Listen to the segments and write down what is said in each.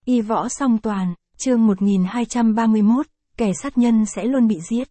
Y võ song toàn, chương 1231, kẻ sát nhân sẽ luôn bị giết.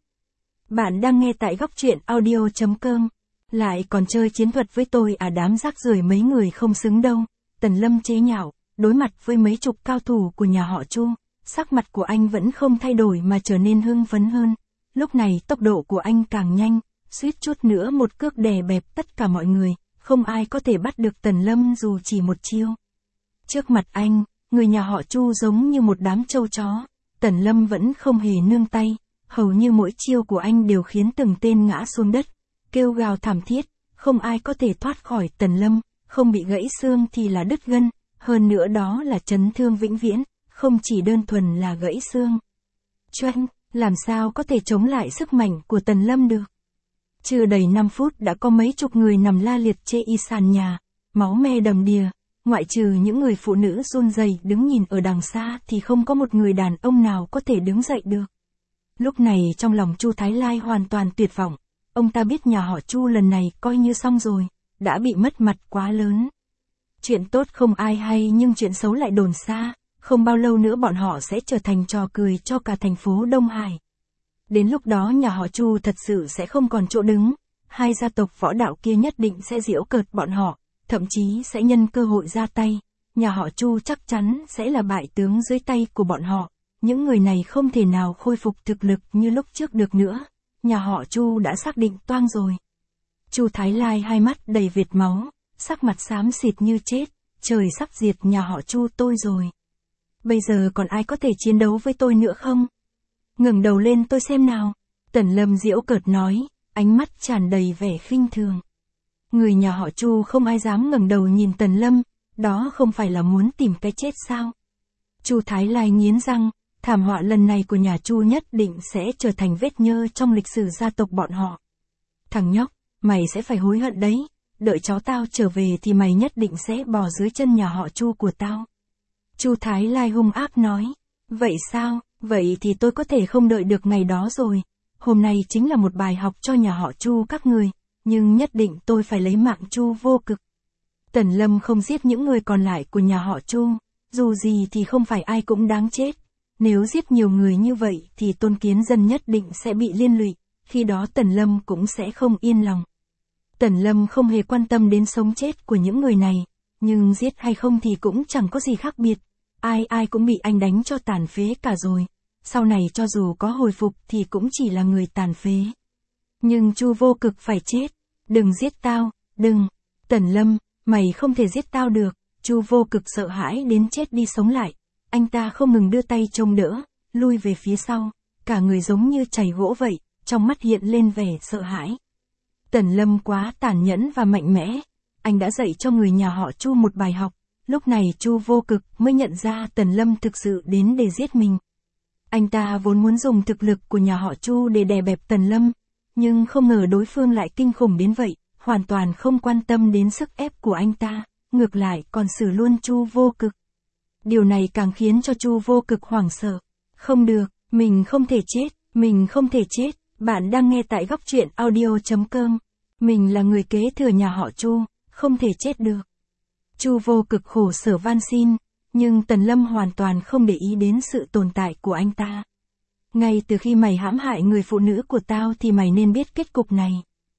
Bạn đang nghe tại góc truyện audio.com. Lại còn chơi chiến thuật với tôi à, đám rác rưởi mấy người không xứng đâu. Tần Lâm chế nhạo, đối mặt với mấy chục cao thủ của nhà họ Chu, sắc mặt của anh vẫn không thay đổi mà trở nên hưng phấn hơn. Lúc này tốc độ của anh càng nhanh, suýt chút nữa một cước đè bẹp tất cả mọi người, không ai có thể bắt được Tần Lâm dù chỉ một chiêu. Trước mặt anh, người nhà họ Chu giống như một đám trâu chó, Tần Lâm vẫn không hề nương tay, hầu như mỗi chiêu của anh đều khiến từng tên ngã xuống đất, kêu gào thảm thiết, không ai có thể thoát khỏi Tần Lâm, không bị gãy xương thì là đứt gân, hơn nữa đó là chấn thương vĩnh viễn, không chỉ đơn thuần là gãy xương. Choanh, làm sao có thể chống lại sức mạnh của Tần Lâm được? Chưa đầy 5 phút đã có mấy chục người nằm la liệt trên y sàn nhà, máu me đầm đìa. Ngoại trừ những người phụ nữ run rẩy đứng nhìn ở đằng xa thì không có một người đàn ông nào có thể đứng dậy được. Lúc này trong lòng Chu Thái Lai hoàn toàn tuyệt vọng, ông ta biết nhà họ Chu lần này coi như xong rồi, đã bị mất mặt quá lớn. Chuyện tốt không ai hay nhưng chuyện xấu lại đồn xa, không bao lâu nữa bọn họ sẽ trở thành trò cười cho cả thành phố Đông Hải. Đến lúc đó nhà họ Chu thật sự sẽ không còn chỗ đứng, hai gia tộc võ đạo kia nhất định sẽ giễu cợt bọn họ. Thậm chí sẽ nhân cơ hội ra tay, nhà họ Chu chắc chắn sẽ là bại tướng dưới tay của bọn họ, những người này không thể nào khôi phục thực lực như lúc trước được nữa, nhà họ Chu đã xác định toang rồi. Chu Thái Lai hai mắt đầy vệt máu, sắc mặt xám xịt như chết, trời sắp diệt nhà họ Chu tôi rồi. Bây giờ còn ai có thể chiến đấu với tôi nữa không? Ngẩng đầu lên tôi xem nào, Tần Lâm giễu cợt nói, ánh mắt tràn đầy vẻ khinh thường. Người nhà họ Chu không ai dám ngẩng đầu nhìn Tần Lâm, đó không phải là muốn tìm cái chết sao? Chu Thái Lai nghiến răng, thảm họa lần này của nhà Chu nhất định sẽ trở thành vết nhơ trong lịch sử gia tộc bọn họ. Thằng nhóc, mày sẽ phải hối hận đấy, đợi cháu tao trở về thì mày nhất định sẽ bò dưới chân nhà họ Chu của tao. Chu Thái Lai hung ác nói, vậy sao, vậy thì tôi có thể không đợi được ngày đó rồi, hôm nay chính là một bài học cho nhà họ Chu các người. Nhưng nhất định tôi phải lấy mạng Chu Vô Cực. Tần Lâm không giết những người còn lại của nhà họ Chu, dù gì thì không phải ai cũng đáng chết. Nếu giết nhiều người như vậy thì Tôn Kiến Dân nhất định sẽ bị liên lụy, khi đó Tần Lâm cũng sẽ không yên lòng. Tần Lâm không hề quan tâm đến sống chết của những người này, nhưng giết hay không thì cũng chẳng có gì khác biệt. Ai cũng bị anh đánh cho tàn phế cả rồi, sau này cho dù có hồi phục thì cũng chỉ là người tàn phế. Nhưng Chu Vô Cực phải chết. Đừng giết tao, đừng. Tần Lâm, mày không thể giết tao được. Chu Vô Cực sợ hãi đến chết đi sống lại. Anh ta không ngừng đưa tay trông đỡ, lui về phía sau. Cả người giống như chày gỗ vậy, trong mắt hiện lên vẻ sợ hãi. Tần Lâm quá tàn nhẫn và mạnh mẽ. Anh đã dạy cho người nhà họ Chu một bài học. Lúc này Chu Vô Cực mới nhận ra Tần Lâm thực sự đến để giết mình. Anh ta vốn muốn dùng thực lực của nhà họ Chu để đè bẹp Tần Lâm. Nhưng không ngờ đối phương lại kinh khủng đến vậy, hoàn toàn không quan tâm đến sức ép của anh ta, ngược lại còn xử luôn Chu Vô Cực. Điều này càng khiến cho Chu Vô Cực hoảng sợ. Không được, mình không thể chết, mình không thể chết. Bạn đang nghe tại góc truyện audio.com. Mình là người kế thừa nhà họ Chu, không thể chết được. Chu Vô Cực khổ sở van xin, nhưng Tần Lâm hoàn toàn không để ý đến sự tồn tại của anh ta. Ngay từ khi mày hãm hại người phụ nữ của tao thì mày nên biết kết cục này.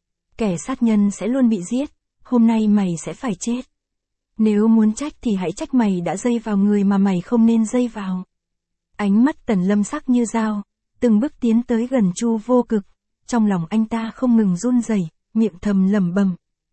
Kẻ sát nhân sẽ luôn bị giết, hôm nay mày sẽ phải chết. Nếu muốn trách thì hãy trách mày đã dây vào người mà mày không nên dây vào. Ánh mắt Tần Lâm sắc như dao, từng bước tiến tới gần Chu Vô Cực, trong lòng anh ta không ngừng run rẩy, miệng thầm lẩm bẩm.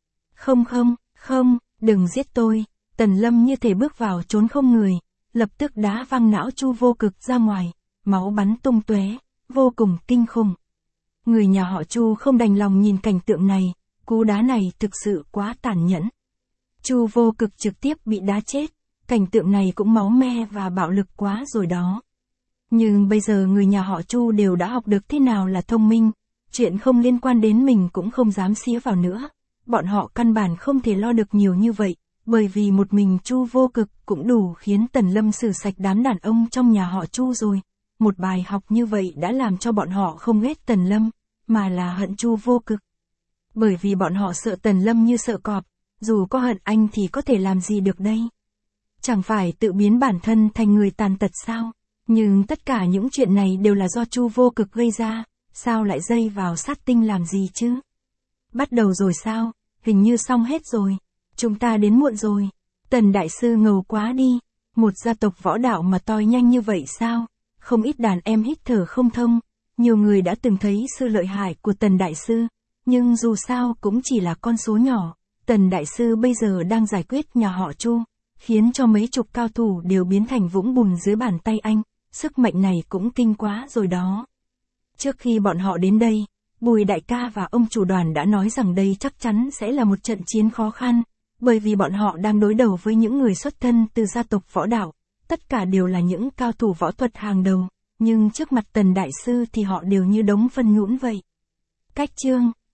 Không, đừng giết tôi. Tần Lâm như thể bước vào trốn không người, lập tức đá văng não Chu Vô Cực ra ngoài. Máu bắn tung tóe, vô cùng kinh khủng. Người nhà họ Chu không đành lòng nhìn cảnh tượng này, cú đá này thực sự quá tàn nhẫn. Chu Vô Cực trực tiếp bị đá chết, cảnh tượng này cũng máu me và bạo lực quá rồi đó. Nhưng bây giờ người nhà họ Chu đều đã học được thế nào là thông minh, chuyện không liên quan đến mình cũng không dám xía vào nữa. Bọn họ căn bản không thể lo được nhiều như vậy, bởi vì một mình Chu Vô Cực cũng đủ khiến Tần Lâm xử sạch đám đàn ông trong nhà họ Chu rồi. Một bài học như vậy đã làm cho bọn họ không ghét Tần Lâm, mà là hận Chu Vô Cực. Bởi vì bọn họ sợ Tần Lâm như sợ cọp, dù có hận anh thì có thể làm gì được đây. Chẳng phải tự biến bản thân thành người tàn tật sao? Nhưng tất cả những chuyện này đều là do Chu Vô Cực gây ra, sao lại dây vào sát tinh làm gì chứ? Bắt đầu rồi sao? Hình như xong hết rồi. Chúng ta đến muộn rồi. Tần đại sư ngầu quá đi. Một gia tộc võ đạo mà toi nhanh như vậy sao? Không ít đàn em hít thở không thông. Nhiều người đã từng thấy sự lợi hại của Tần đại sư, nhưng dù sao cũng chỉ là con số nhỏ. Tần đại sư bây giờ đang giải quyết nhà họ Chu, khiến cho mấy chục cao thủ đều biến thành vũng bùn dưới bàn tay anh. Sức mạnh này cũng kinh quá rồi đó. Trước khi bọn họ đến đây, Bùi đại ca và ông chủ đoàn đã nói rằng đây chắc chắn sẽ là một trận chiến khó khăn, bởi vì bọn họ đang đối đầu với những người xuất thân từ gia tộc võ đạo, tất cả đều là những cao thủ võ thuật hàng đầu, nhưng trước mặt Tần đại sư thì họ đều như đống phân nhũn vậy. Cách chương